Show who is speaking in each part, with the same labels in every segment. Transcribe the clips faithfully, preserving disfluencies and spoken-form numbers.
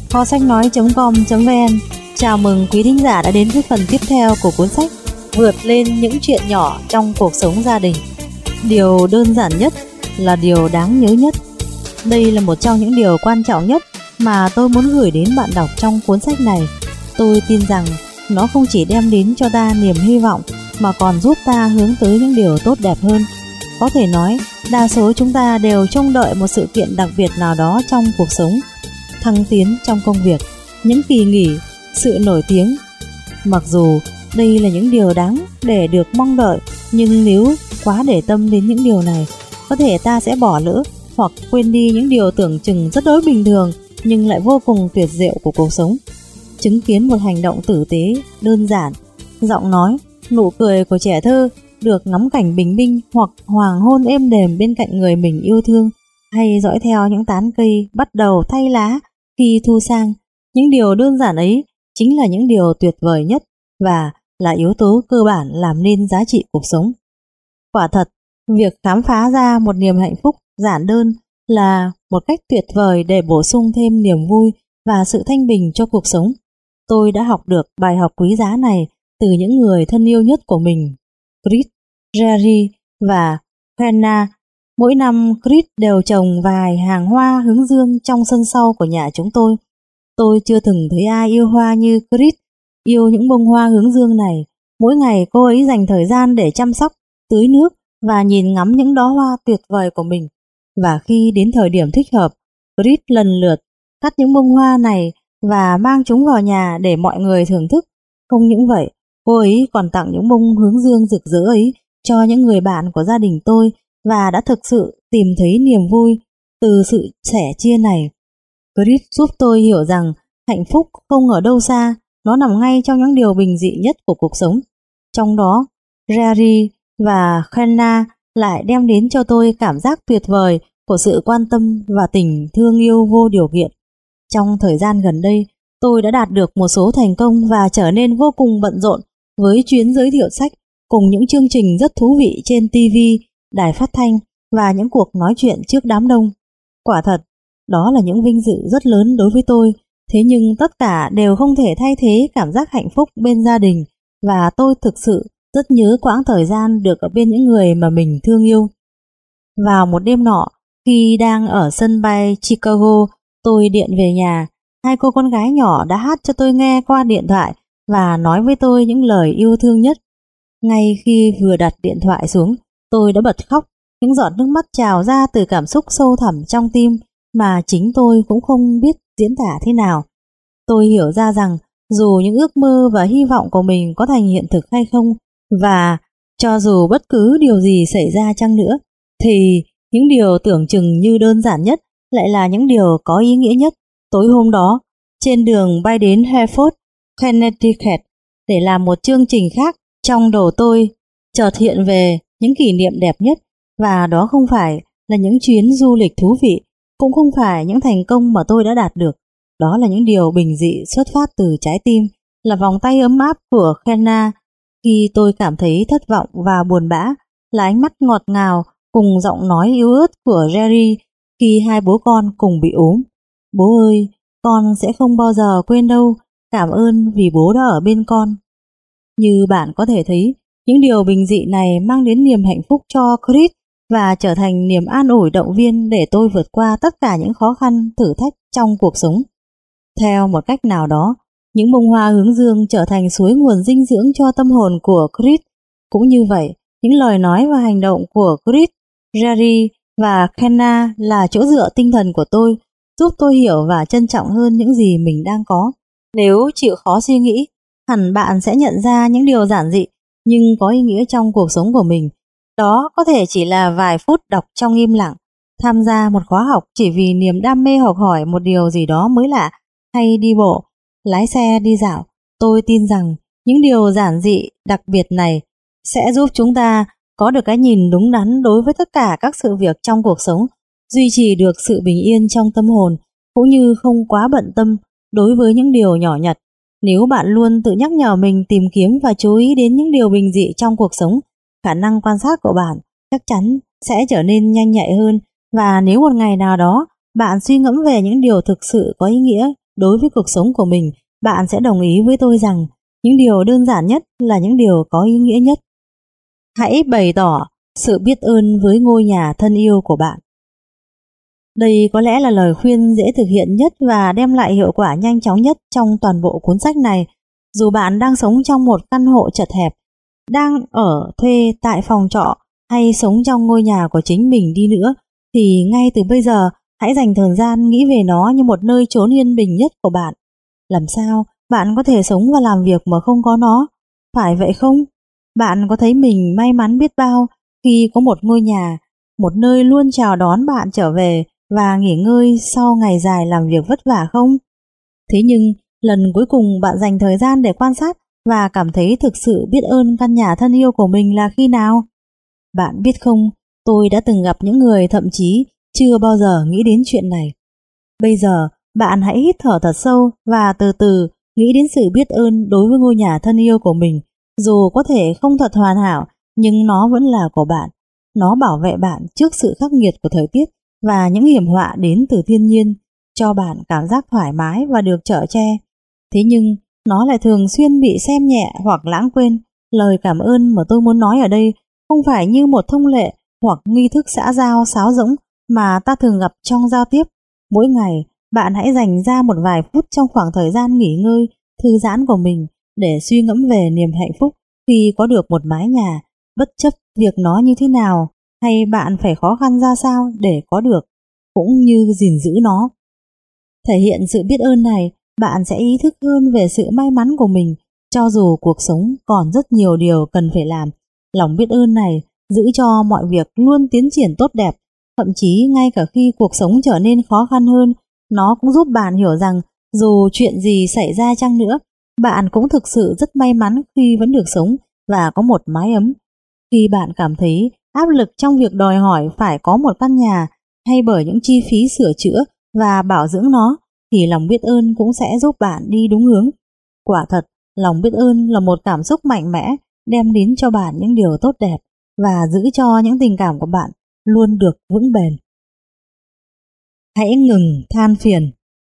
Speaker 1: kho sách nói chấm com chấm vn. Chào mừng quý thính giả đã đến với phần tiếp theo của cuốn sách Vượt lên những chuyện nhỏ trong cuộc sống gia đình. Điều đơn giản nhất là điều đáng nhớ nhất. Đây là một trong những điều quan trọng nhất mà tôi muốn gửi đến bạn đọc trong cuốn sách này. Tôi tin rằng nó không chỉ đem đến cho ta niềm hy vọng mà còn giúp ta hướng tới những điều tốt đẹp hơn. Có thể nói, đa số chúng ta đều trông đợi một sự kiện đặc biệt nào đó trong cuộc sống. Thăng tiến trong công việc, những kỳ nghỉ, sự nổi tiếng. Mặc dù đây là những điều đáng để được mong đợi, nhưng nếu quá để tâm đến những điều này, có thể ta sẽ bỏ lỡ hoặc quên đi những điều tưởng chừng rất đối bình thường nhưng lại vô cùng tuyệt diệu của cuộc sống. Chứng kiến một hành động tử tế, đơn giản, giọng nói, nụ cười của trẻ thơ, được ngắm cảnh bình minh hoặc hoàng hôn êm đềm bên cạnh người mình yêu thương, hay dõi theo những tán cây bắt đầu thay lá khi thu sang. Những điều đơn giản ấy chính là những điều tuyệt vời nhất và là yếu tố cơ bản làm nên giá trị cuộc sống. Quả thật, việc khám phá ra một niềm hạnh phúc giản đơn là một cách tuyệt vời để bổ sung thêm niềm vui và sự thanh bình cho cuộc sống. Tôi đã học được bài học quý giá này từ những người thân yêu nhất của mình, Chris, Jerry và Hannah. Mỗi năm Chris đều trồng vài hàng hoa hướng dương trong sân sau của nhà chúng tôi. Tôi chưa từng thấy ai yêu hoa như Chris yêu những bông hoa hướng dương này. Mỗi ngày cô ấy dành thời gian để chăm sóc, tưới nước và nhìn ngắm những đóa hoa tuyệt vời của mình. Và khi đến thời điểm thích hợp, Chris lần lượt cắt những bông hoa này và mang chúng vào nhà để mọi người thưởng thức. Không những vậy, cô ấy còn tặng những bông hướng dương rực rỡ ấy cho những người bạn của gia đình tôi và đã thực sự tìm thấy niềm vui từ sự sẻ chia này. Chris giúp tôi hiểu rằng hạnh phúc không ở đâu xa, nó nằm ngay trong những điều bình dị nhất của cuộc sống. Trong đó, Jerry và Hannah lại đem đến cho tôi cảm giác tuyệt vời của sự quan tâm và tình thương yêu vô điều kiện. Trong thời gian gần đây, tôi đã đạt được một số thành công và trở nên vô cùng bận rộn với chuyến giới thiệu sách cùng những chương trình rất thú vị trên ti vi, đài phát thanh và những cuộc nói chuyện trước đám đông. Quả thật, đó là những vinh dự rất lớn đối với tôi, thế nhưng tất cả đều không thể thay thế cảm giác hạnh phúc bên gia đình và tôi thực sự rất nhớ quãng thời gian được ở bên những người mà mình thương yêu. Vào một đêm nọ, khi đang ở sân bay Chicago, tôi điện về nhà. Hai cô con gái nhỏ đã hát cho tôi nghe qua điện thoại và nói với tôi những lời yêu thương nhất. Ngay khi vừa đặt điện thoại xuống, tôi đã bật khóc. Những giọt nước mắt trào ra từ cảm xúc sâu thẳm trong tim mà chính tôi cũng không biết diễn tả thế nào. Tôi hiểu ra rằng dù những ước mơ và hy vọng của mình có thành hiện thực hay không, và cho dù bất cứ điều gì xảy ra chăng nữa, thì những điều tưởng chừng như đơn giản nhất lại là những điều có ý nghĩa nhất. Tối hôm đó, trên đường bay đến Hartford, Connecticut để làm một chương trình khác, trong đầu tôi chợt hiện về những kỷ niệm đẹp nhất, và đó không phải là những chuyến du lịch thú vị, cũng không phải những thành công mà tôi đã đạt được. Đó là những điều bình dị xuất phát từ trái tim, là vòng tay ấm áp của Hannah khi tôi cảm thấy thất vọng và buồn bã, là ánh mắt ngọt ngào cùng giọng nói yếu ớt của Jerry khi hai bố con cùng bị ốm. Bố ơi, con sẽ không bao giờ quên đâu, cảm ơn vì bố đã ở bên con. Như bạn có thể thấy, những điều bình dị này mang đến niềm hạnh phúc cho Chris và trở thành niềm an ủi động viên để tôi vượt qua tất cả những khó khăn, thử thách trong cuộc sống. Theo một cách nào đó, những bông hoa hướng dương trở thành suối nguồn dinh dưỡng cho tâm hồn của Chris. Cũng như vậy, những lời nói và hành động của Chris, Jerry và Hannah là chỗ dựa tinh thần của tôi, giúp tôi hiểu và trân trọng hơn những gì mình đang có. Nếu chịu khó suy nghĩ, hẳn bạn sẽ nhận ra những điều giản dị nhưng có ý nghĩa trong cuộc sống của mình. Đó có thể chỉ là vài phút đọc trong im lặng, tham gia một khóa học chỉ vì niềm đam mê học hỏi một điều gì đó mới lạ, hay đi bộ, lái xe đi dạo. Tôi tin rằng những điều giản dị đặc biệt này sẽ giúp chúng ta có được cái nhìn đúng đắn đối với tất cả các sự việc trong cuộc sống, duy trì được sự bình yên trong tâm hồn, cũng như không quá bận tâm đối với những điều nhỏ nhặt. Nếu bạn luôn tự nhắc nhở mình tìm kiếm và chú ý đến những điều bình dị trong cuộc sống, khả năng quan sát của bạn chắc chắn sẽ trở nên nhanh nhạy hơn. Và nếu một ngày nào đó bạn suy ngẫm về những điều thực sự có ý nghĩa đối với cuộc sống của mình, bạn sẽ đồng ý với tôi rằng những điều đơn giản nhất là những điều có ý nghĩa nhất. Hãy bày tỏ sự biết ơn với ngôi nhà thân yêu của bạn. Đây có lẽ là lời khuyên dễ thực hiện nhất và đem lại hiệu quả nhanh chóng nhất trong toàn bộ cuốn sách này. Dù bạn đang sống trong một căn hộ chật hẹp, đang ở thuê tại phòng trọ hay sống trong ngôi nhà của chính mình đi nữa, thì ngay từ bây giờ hãy dành thời gian nghĩ về nó như một nơi chốn yên bình nhất của bạn. Làm sao bạn có thể sống và làm việc mà không có nó? Phải vậy không? Bạn có thấy mình may mắn biết bao khi có một ngôi nhà, một nơi luôn chào đón bạn trở về và nghỉ ngơi sau ngày dài làm việc vất vả không? Thế nhưng, lần cuối cùng bạn dành thời gian để quan sát và cảm thấy thực sự biết ơn căn nhà thân yêu của mình là khi nào? Bạn biết không, tôi đã từng gặp những người thậm chí chưa bao giờ nghĩ đến chuyện này. Bây giờ, bạn hãy hít thở thật sâu và từ từ nghĩ đến sự biết ơn đối với ngôi nhà thân yêu của mình. Dù có thể không thật hoàn hảo, nhưng nó vẫn là của bạn. Nó bảo vệ bạn trước sự khắc nghiệt của thời tiết và những hiểm họa đến từ thiên nhiên, cho bạn cảm giác thoải mái và được chở che. Thế nhưng, nó lại thường xuyên bị xem nhẹ hoặc lãng quên. Lời cảm ơn mà tôi muốn nói ở đây không phải như một thông lệ hoặc nghi thức xã giao sáo rỗng mà ta thường gặp trong giao tiếp. Mỗi ngày, bạn hãy dành ra một vài phút trong khoảng thời gian nghỉ ngơi, thư giãn của mình để suy ngẫm về niềm hạnh phúc khi có được một mái nhà, bất chấp việc nó như thế nào hay bạn phải khó khăn ra sao để có được, cũng như gìn giữ nó. Thể hiện sự biết ơn này, bạn sẽ ý thức hơn về sự may mắn của mình, cho dù cuộc sống còn rất nhiều điều cần phải làm. Lòng biết ơn này giữ cho mọi việc luôn tiến triển tốt đẹp, thậm chí ngay cả khi cuộc sống trở nên khó khăn hơn, nó cũng giúp bạn hiểu rằng dù chuyện gì xảy ra chăng nữa, bạn cũng thực sự rất may mắn khi vẫn được sống và có một mái ấm. Khi bạn cảm thấy áp lực trong việc đòi hỏi phải có một căn nhà hay bởi những chi phí sửa chữa và bảo dưỡng nó, thì lòng biết ơn cũng sẽ giúp bạn đi đúng hướng. Quả thật, lòng biết ơn là một cảm xúc mạnh mẽ, đem đến cho bạn những điều tốt đẹp và giữ cho những tình cảm của bạn luôn được vững bền. Hãy ngừng than phiền.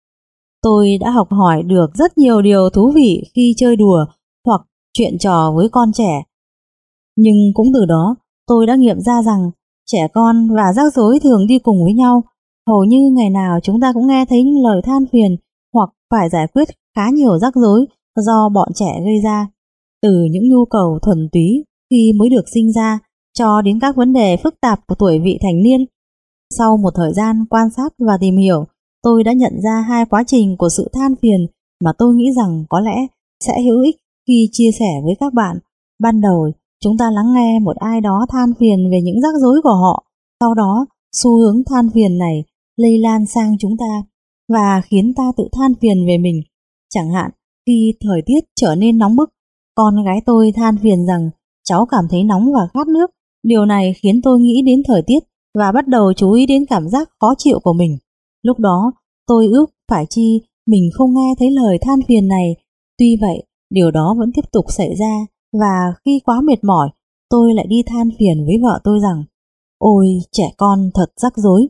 Speaker 1: Tôi đã học hỏi được rất nhiều điều thú vị khi chơi đùa hoặc chuyện trò với con trẻ. Nhưng cũng từ đó, tôi đã nghiệm ra rằng trẻ con và rắc rối thường đi cùng với nhau. Hầu như ngày nào chúng ta cũng nghe thấy những lời than phiền hoặc phải giải quyết khá nhiều rắc rối do bọn trẻ gây ra. Từ những nhu cầu thuần túy khi mới được sinh ra cho đến các vấn đề phức tạp của tuổi vị thành niên. Sau một thời gian quan sát và tìm hiểu, tôi đã nhận ra hai quá trình của sự than phiền mà tôi nghĩ rằng có lẽ sẽ hữu ích khi chia sẻ với các bạn. Ban đầu, chúng ta lắng nghe một ai đó than phiền về những rắc rối của họ. Sau đó, xu hướng than phiền này lây lan sang chúng ta và khiến ta tự than phiền về mình. Chẳng hạn, khi thời tiết trở nên nóng bức, con gái tôi than phiền rằng cháu cảm thấy nóng và khát nước. Điều này khiến tôi nghĩ đến thời tiết và bắt đầu chú ý đến cảm giác khó chịu của mình. Lúc đó, tôi ước phải chi mình không nghe thấy lời than phiền này. Tuy vậy, điều đó vẫn tiếp tục xảy ra và khi quá mệt mỏi, tôi lại đi than phiền với vợ tôi rằng ôi, trẻ con thật rắc rối.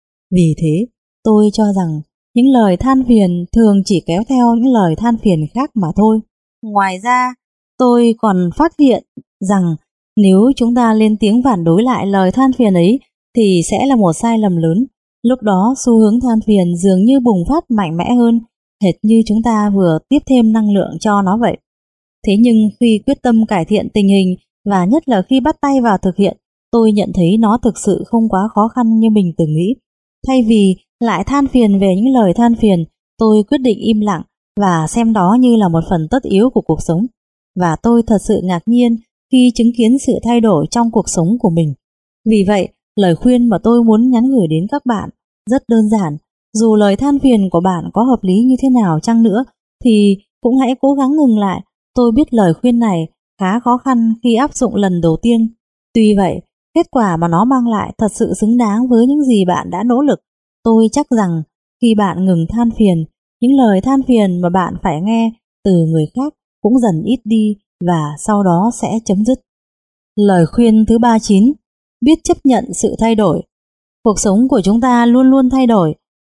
Speaker 1: Vì thế, tôi cho rằng những lời than phiền thường chỉ kéo theo những lời than phiền khác mà thôi. Ngoài ra, tôi còn phát hiện rằng nếu chúng ta lên tiếng phản đối lại lời than phiền ấy thì sẽ là một sai lầm lớn. Lúc đó xu hướng than phiền dường như bùng phát mạnh mẽ hơn, hệt như chúng ta vừa tiếp thêm năng lượng cho nó vậy. Thế nhưng khi quyết tâm cải thiện tình hình và nhất là khi bắt tay vào thực hiện, tôi nhận thấy nó thực sự không quá khó khăn như mình từng nghĩ. Thay vì lại than phiền về những lời than phiền, tôi quyết định im lặng và xem đó như là một phần tất yếu của cuộc sống. Và tôi thật sự ngạc nhiên khi chứng kiến sự thay đổi trong cuộc sống của mình. Vì vậy, lời khuyên mà tôi muốn nhắn gửi đến các bạn rất đơn giản. Dù lời than phiền của bạn có hợp lý như thế nào chăng nữa, thì cũng hãy cố gắng ngừng lại. Tôi biết lời khuyên này khá khó khăn khi áp dụng lần đầu tiên. Tuy vậy, kết quả mà nó mang lại thật sự xứng đáng với những gì bạn đã nỗ lực. Tôi chắc rằng khi bạn ngừng than phiền, những lời than phiền mà bạn phải nghe từ người khác cũng dần ít đi và sau đó sẽ chấm dứt. Lời khuyên thứ ba mươi chín, biết chấp nhận sự thay đổi. Cuộc sống của chúng ta luôn luôn thay đổi.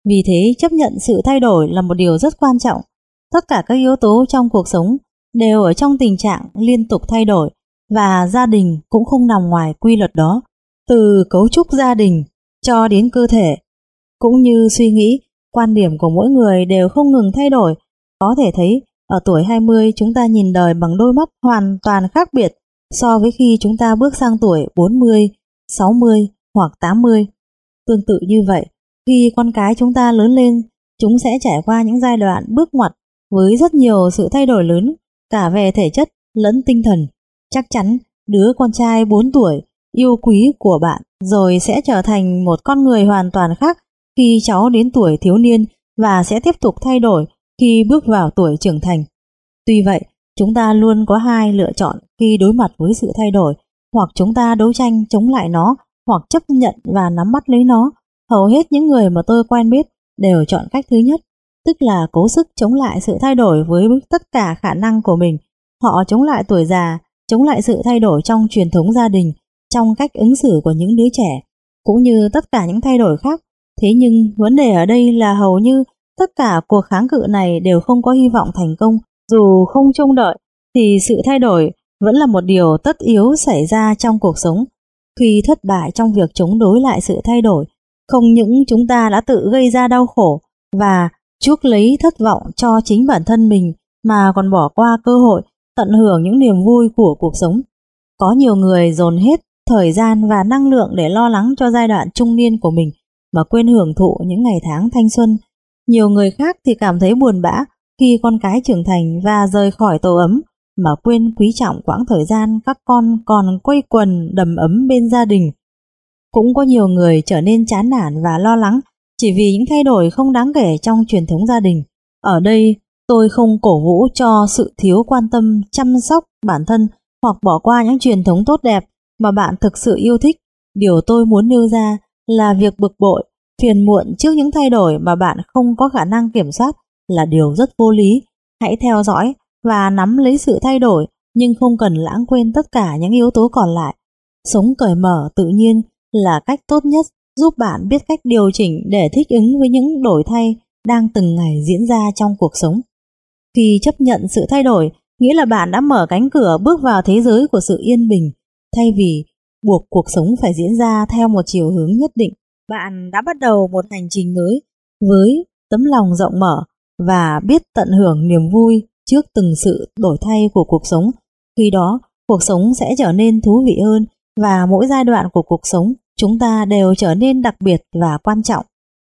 Speaker 1: Vì thế chấp nhận sự thay đổi là một điều rất quan trọng. Tất cả các yếu tố trong cuộc sống đều ở trong tình trạng liên tục thay đổi, và gia đình cũng không nằm ngoài quy luật đó. Từ cấu trúc gia đình cho đến cơ thể, cũng như suy nghĩ, quan điểm của mỗi người đều không ngừng thay đổi. Có thể thấy ở tuổi hai mươi chúng ta nhìn đời bằng đôi mắt hoàn toàn khác biệt so với khi chúng ta bước sang tuổi bốn mươi, sáu mươi hoặc tám mươi. Tương tự như vậy, khi con cái chúng ta lớn lên, chúng sẽ trải qua những giai đoạn bước ngoặt với rất nhiều sự thay đổi lớn, cả về thể chất lẫn tinh thần. Chắc chắn đứa con trai bốn tuổi yêu quý của bạn rồi sẽ trở thành một con người hoàn toàn khác khi cháu đến tuổi thiếu niên, và sẽ tiếp tục thay đổi khi bước vào tuổi trưởng thành. Tuy vậy, chúng ta luôn có hai lựa chọn khi đối mặt với sự thay đổi: hoặc chúng ta đấu tranh chống lại nó, hoặc chấp nhận và nắm bắt lấy nó. Hầu hết những người mà tôi quen biết đều chọn cách thứ nhất, tức là cố sức chống lại sự thay đổi với tất cả khả năng của mình. Họ chống lại tuổi già, chống lại sự thay đổi trong truyền thống gia đình, trong cách ứng xử của những đứa trẻ, cũng như tất cả những thay đổi khác. Thế nhưng vấn đề ở đây là hầu như tất cả cuộc kháng cự này đều không có hy vọng thành công. Dù không trông đợi thì sự thay đổi vẫn là một điều tất yếu xảy ra trong cuộc sống. Khi thất bại trong việc chống đối lại sự thay đổi, không những chúng ta đã tự gây ra đau khổ và chuốc lấy thất vọng cho chính bản thân mình, mà còn bỏ qua cơ hội tận hưởng những niềm vui của cuộc sống. Có nhiều người dồn hết thời gian và năng lượng để lo lắng cho giai đoạn trung niên của mình mà quên hưởng thụ những ngày tháng thanh xuân. Nhiều người khác thì cảm thấy buồn bã khi con cái trưởng thành và rời khỏi tổ ấm, mà quên quý trọng quãng thời gian các con còn quây quần đầm ấm bên gia đình. Cũng có nhiều người trở nên chán nản và lo lắng chỉ vì những thay đổi không đáng kể trong truyền thống gia đình. Ở đây, tôi không cổ vũ cho sự thiếu quan tâm chăm sóc bản thân hoặc bỏ qua những truyền thống tốt đẹp mà bạn thực sự yêu thích. Điều tôi muốn nêu ra là việc bực bội, phiền muộn trước những thay đổi mà bạn không có khả năng kiểm soát là điều rất vô lý. Hãy theo dõi và nắm lấy sự thay đổi, nhưng không cần lãng quên tất cả những yếu tố còn lại. Sống cởi mở tự nhiên là cách tốt nhất giúp bạn biết cách điều chỉnh để thích ứng với những đổi thay đang từng ngày diễn ra trong cuộc sống. Khi chấp nhận sự thay đổi, nghĩa là bạn đã mở cánh cửa bước vào thế giới của sự yên bình, thay vì buộc cuộc sống phải diễn ra theo một chiều hướng nhất định. Bạn đã bắt đầu một hành trình mới với tấm lòng rộng mở và biết tận hưởng niềm vui trước từng sự đổi thay của cuộc sống. Khi đó, cuộc sống sẽ trở nên thú vị hơn, và mỗi giai đoạn của cuộc sống chúng ta đều trở nên đặc biệt và quan trọng.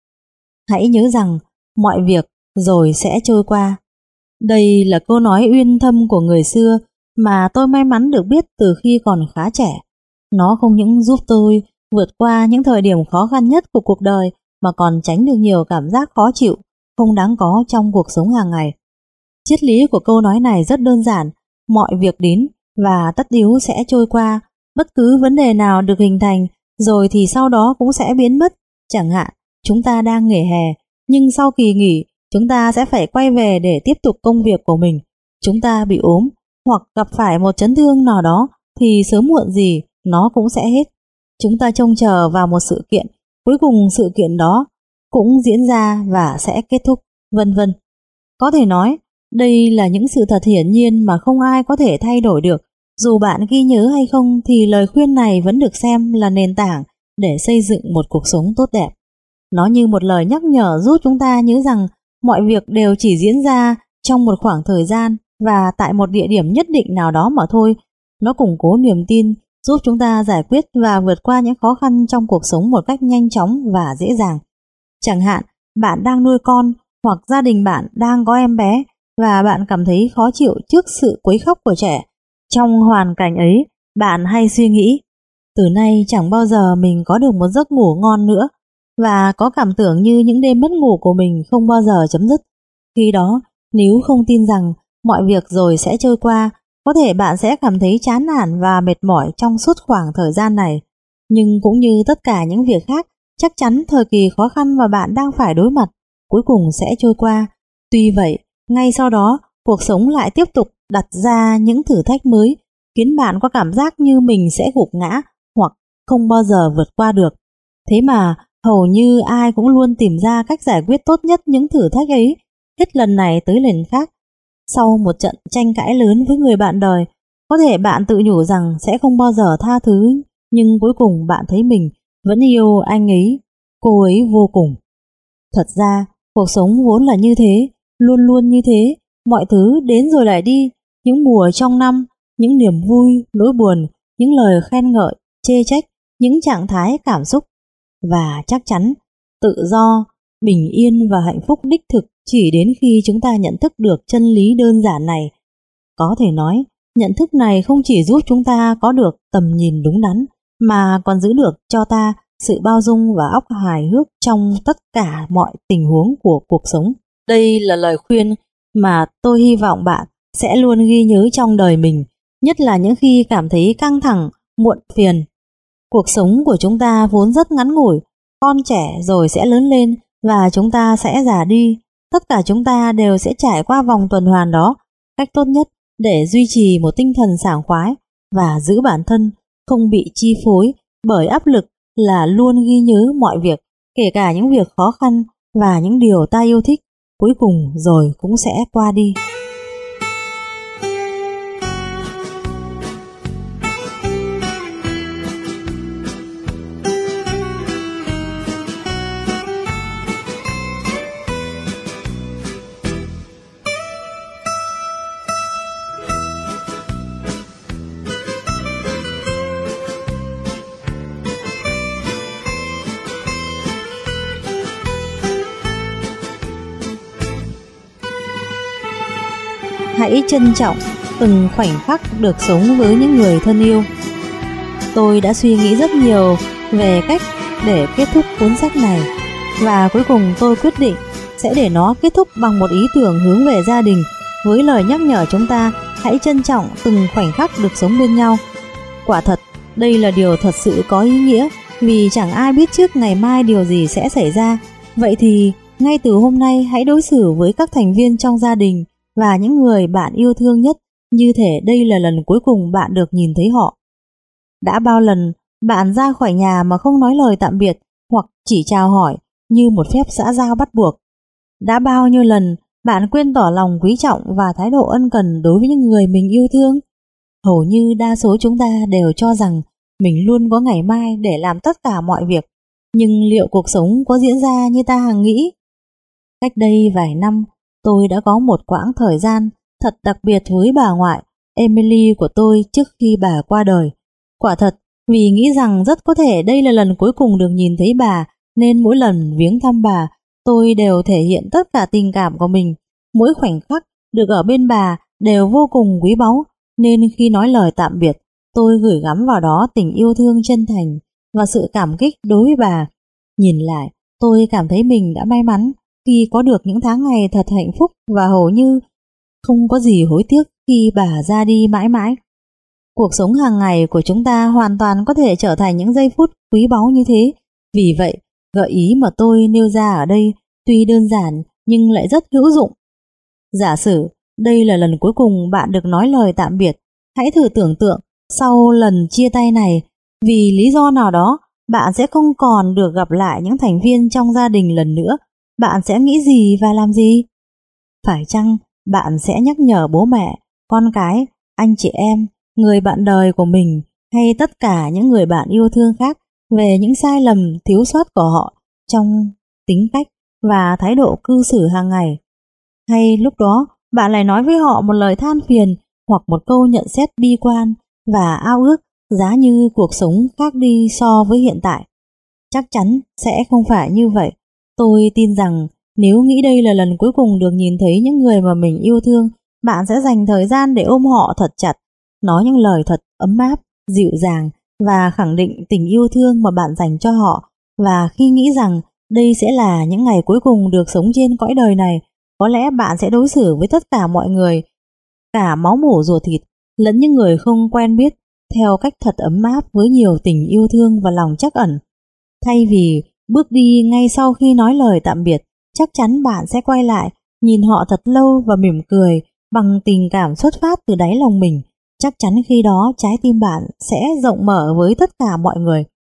Speaker 1: Hãy nhớ rằng mọi việc rồi sẽ trôi qua. Đây là câu nói uyên thâm của người xưa mà tôi may mắn được biết từ khi còn khá trẻ. Nó không những giúp tôi vượt qua những thời điểm khó khăn nhất của cuộc đời, mà còn tránh được nhiều cảm giác khó chịu, không đáng có trong cuộc sống hàng ngày. Triết lý của câu nói này rất đơn giản: mọi việc đến và tất yếu sẽ trôi qua. Bất cứ vấn đề nào được hình thành rồi thì sau đó cũng sẽ biến mất. Chẳng hạn, chúng ta đang nghỉ hè, nhưng sau kỳ nghỉ, chúng ta sẽ phải quay về để tiếp tục công việc của mình. Chúng ta bị ốm hoặc gặp phải một chấn thương nào đó thì sớm muộn gì nó cũng sẽ hết. Chúng ta trông chờ vào một sự kiện, cuối cùng sự kiện đó cũng diễn ra và sẽ kết thúc, vân vân. Có thể nói, đây là những sự thật hiển nhiên mà không ai có thể thay đổi được. Dù bạn ghi nhớ hay không thì lời khuyên này vẫn được xem là nền tảng để xây dựng một cuộc sống tốt đẹp. Nó như một lời nhắc nhở giúp chúng ta nhớ rằng mọi việc đều chỉ diễn ra trong một khoảng thời gian và tại một địa điểm nhất định nào đó mà thôi. Nó củng cố niềm tin, giúp chúng ta giải quyết và vượt qua những khó khăn trong cuộc sống một cách nhanh chóng và dễ dàng. Chẳng hạn, bạn đang nuôi con hoặc gia đình bạn đang có em bé và bạn cảm thấy khó chịu trước sự quấy khóc của trẻ. Trong hoàn cảnh ấy, bạn hay suy nghĩ, từ nay chẳng bao giờ mình có được một giấc ngủ ngon nữa, và có cảm tưởng như những đêm mất ngủ của mình không bao giờ chấm dứt. Khi đó, nếu không tin rằng mọi việc rồi sẽ trôi qua, có thể bạn sẽ cảm thấy chán nản và mệt mỏi trong suốt khoảng thời gian này. Nhưng cũng như tất cả những việc khác, chắc chắn thời kỳ khó khăn mà bạn đang phải đối mặt cuối cùng sẽ trôi qua. Tuy vậy, ngay sau đó, cuộc sống lại tiếp tục đặt ra những thử thách mới, khiến bạn có cảm giác như mình sẽ gục ngã hoặc không bao giờ vượt qua được. Thế mà, Hầu như ai cũng luôn tìm ra cách giải quyết tốt nhất những thử thách ấy, hết lần này tới lần khác. Sau một trận tranh cãi lớn với người bạn đời, có thể bạn tự nhủ rằng sẽ không bao giờ tha thứ, nhưng cuối cùng bạn thấy mình vẫn yêu anh ấy, cô ấy vô cùng. Thật ra, cuộc sống vốn là như thế, luôn luôn như thế, mọi thứ đến rồi lại đi, những mùa trong năm, những niềm vui, nỗi buồn, những lời khen ngợi, chê trách, những trạng thái cảm xúc. Và chắc chắn, tự do, bình yên và hạnh phúc đích thực chỉ đến khi chúng ta nhận thức được chân lý đơn giản này. Có thể nói, nhận thức này không chỉ giúp chúng ta có được tầm nhìn đúng đắn, mà còn giữ được cho ta sự bao dung và óc hài hước trong tất cả mọi tình huống của cuộc sống. Đây là lời khuyên mà tôi hy vọng bạn sẽ luôn ghi nhớ trong đời mình, nhất là những khi cảm thấy căng thẳng, muộn phiền. Cuộc sống của chúng ta vốn rất ngắn ngủi, con trẻ rồi sẽ lớn lên và chúng ta sẽ già đi. Tất cả chúng ta đều sẽ trải qua vòng tuần hoàn đó. Cách tốt nhất để duy trì một tinh thần sảng khoái và giữ bản thân không bị chi phối bởi áp lực là luôn ghi nhớ mọi việc, kể cả những việc khó khăn và những điều ta yêu thích, cuối cùng rồi cũng sẽ qua đi. Hãy trân trọng từng khoảnh khắc được sống với những người thân yêu. Tôi đã suy nghĩ rất nhiều về cách để kết thúc cuốn sách này, và cuối cùng tôi quyết định sẽ để nó kết thúc bằng một ý tưởng hướng về gia đình, với lời nhắc nhở chúng ta hãy trân trọng từng khoảnh khắc được sống bên nhau. Quả thật, đây là điều thật sự có ý nghĩa, vì chẳng ai biết trước ngày mai điều gì sẽ xảy ra. Vậy thì ngay từ hôm nay hãy đối xử với các thành viên trong gia đình và những người bạn yêu thương nhất như thể đây là lần cuối cùng bạn được nhìn thấy họ. Đã bao lần bạn ra khỏi nhà mà không nói lời tạm biệt hoặc chỉ chào hỏi như một phép xã giao bắt buộc? Đã bao nhiêu lần bạn quên tỏ lòng quý trọng và thái độ ân cần đối với những người mình yêu thương? Hầu như đa số chúng ta đều cho rằng mình luôn có ngày mai để làm tất cả mọi việc, nhưng liệu cuộc sống có diễn ra như ta hằng nghĩ? Cách đây vài năm, tôi đã có một quãng thời gian thật đặc biệt với bà ngoại, Emily của tôi trước khi bà qua đời. Quả thật, vì nghĩ rằng rất có thể đây là lần cuối cùng được nhìn thấy bà, nên mỗi lần viếng thăm bà, tôi đều thể hiện tất cả tình cảm của mình. Mỗi khoảnh khắc được ở bên bà đều vô cùng quý báu, nên khi nói lời tạm biệt, tôi gửi gắm vào đó tình yêu thương chân thành và sự cảm kích đối với bà. Nhìn lại, tôi cảm thấy mình đã may mắn khi có được những tháng ngày thật hạnh phúc, và hầu như không có gì hối tiếc khi bà ra đi mãi mãi. Cuộc sống hàng ngày của chúng ta hoàn toàn có thể trở thành những giây phút quý báu như thế. Vì vậy, gợi ý mà tôi nêu ra ở đây tuy đơn giản nhưng lại rất hữu dụng. Giả sử đây là lần cuối cùng bạn được nói lời tạm biệt, hãy thử tưởng tượng sau lần chia tay này, vì lý do nào đó, bạn sẽ không còn được gặp lại những thành viên trong gia đình lần nữa. Bạn sẽ nghĩ gì và làm gì? Phải chăng bạn sẽ nhắc nhở bố mẹ, con cái, anh chị em, người bạn đời của mình hay tất cả những người bạn yêu thương khác về những sai lầm, thiếu sót của họ trong tính cách và thái độ cư xử hàng ngày? Hay lúc đó bạn lại nói với họ một lời than phiền hoặc một câu nhận xét bi quan và ao ước giá như cuộc sống khác đi so với hiện tại? Chắc chắn sẽ không phải như vậy. Tôi tin rằng nếu nghĩ đây là lần cuối cùng được nhìn thấy những người mà mình yêu thương, bạn sẽ dành thời gian để ôm họ thật chặt, nói những lời thật ấm áp, dịu dàng và khẳng định tình yêu thương mà bạn dành cho họ. Và khi nghĩ rằng đây sẽ là những ngày cuối cùng được sống trên cõi đời này, có lẽ bạn sẽ đối xử với tất cả mọi người, cả máu mủ ruột thịt lẫn những người không quen biết, theo cách thật ấm áp với nhiều tình yêu thương và lòng trắc ẩn. Thay vì bước đi ngay sau khi nói lời tạm biệt, chắc chắn bạn sẽ quay lại, nhìn họ thật lâu và mỉm cười bằng tình cảm xuất phát từ đáy lòng mình. Chắc chắn khi đó trái tim bạn sẽ rộng mở với tất cả mọi người.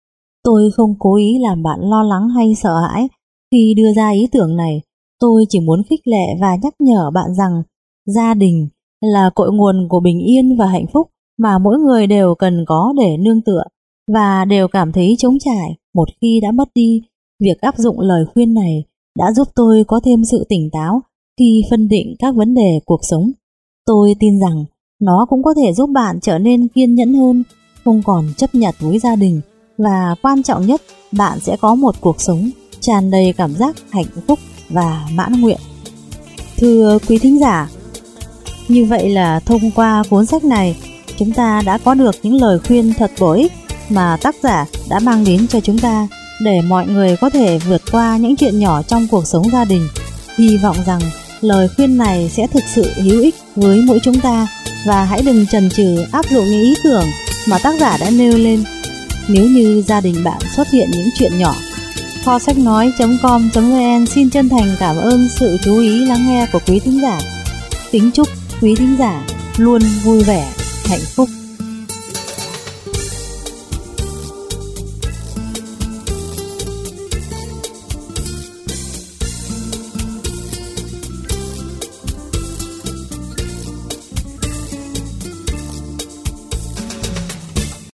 Speaker 1: Tôi không cố ý làm bạn lo lắng hay sợ hãi khi đưa ra ý tưởng này. Tôi chỉ muốn khích lệ và nhắc nhở bạn rằng gia đình là cội nguồn của bình yên và hạnh phúc mà mỗi người đều cần có để nương tựa và đều cảm thấy trống trải một khi đã mất đi. Việc áp dụng lời khuyên này đã giúp tôi có thêm sự tỉnh táo khi phân định các vấn đề cuộc sống. Tôi tin rằng nó cũng có thể giúp bạn trở nên kiên nhẫn hơn, không còn chấp nhặt với gia đình, và quan trọng nhất, bạn sẽ có một cuộc sống tràn đầy cảm giác hạnh phúc và mãn nguyện. Thưa quý thính giả, như vậy là thông qua cuốn sách này, chúng ta đã có được những lời khuyên thật bổ ích mà tác giả đã mang đến cho chúng ta để mọi người có thể vượt qua những chuyện nhỏ trong cuộc sống gia đình. Hy vọng rằng lời khuyên này sẽ thực sự hữu ích với mỗi chúng ta, và hãy đừng chần chừ áp dụng những ý tưởng mà tác giả đã nêu lên nếu như gia đình bạn xuất hiện những chuyện nhỏ. Kho sách nói chấm com chấm vn xin chân thành cảm ơn sự chú ý lắng nghe của quý thính giả. Kính chúc quý thính giả luôn vui vẻ, hạnh phúc.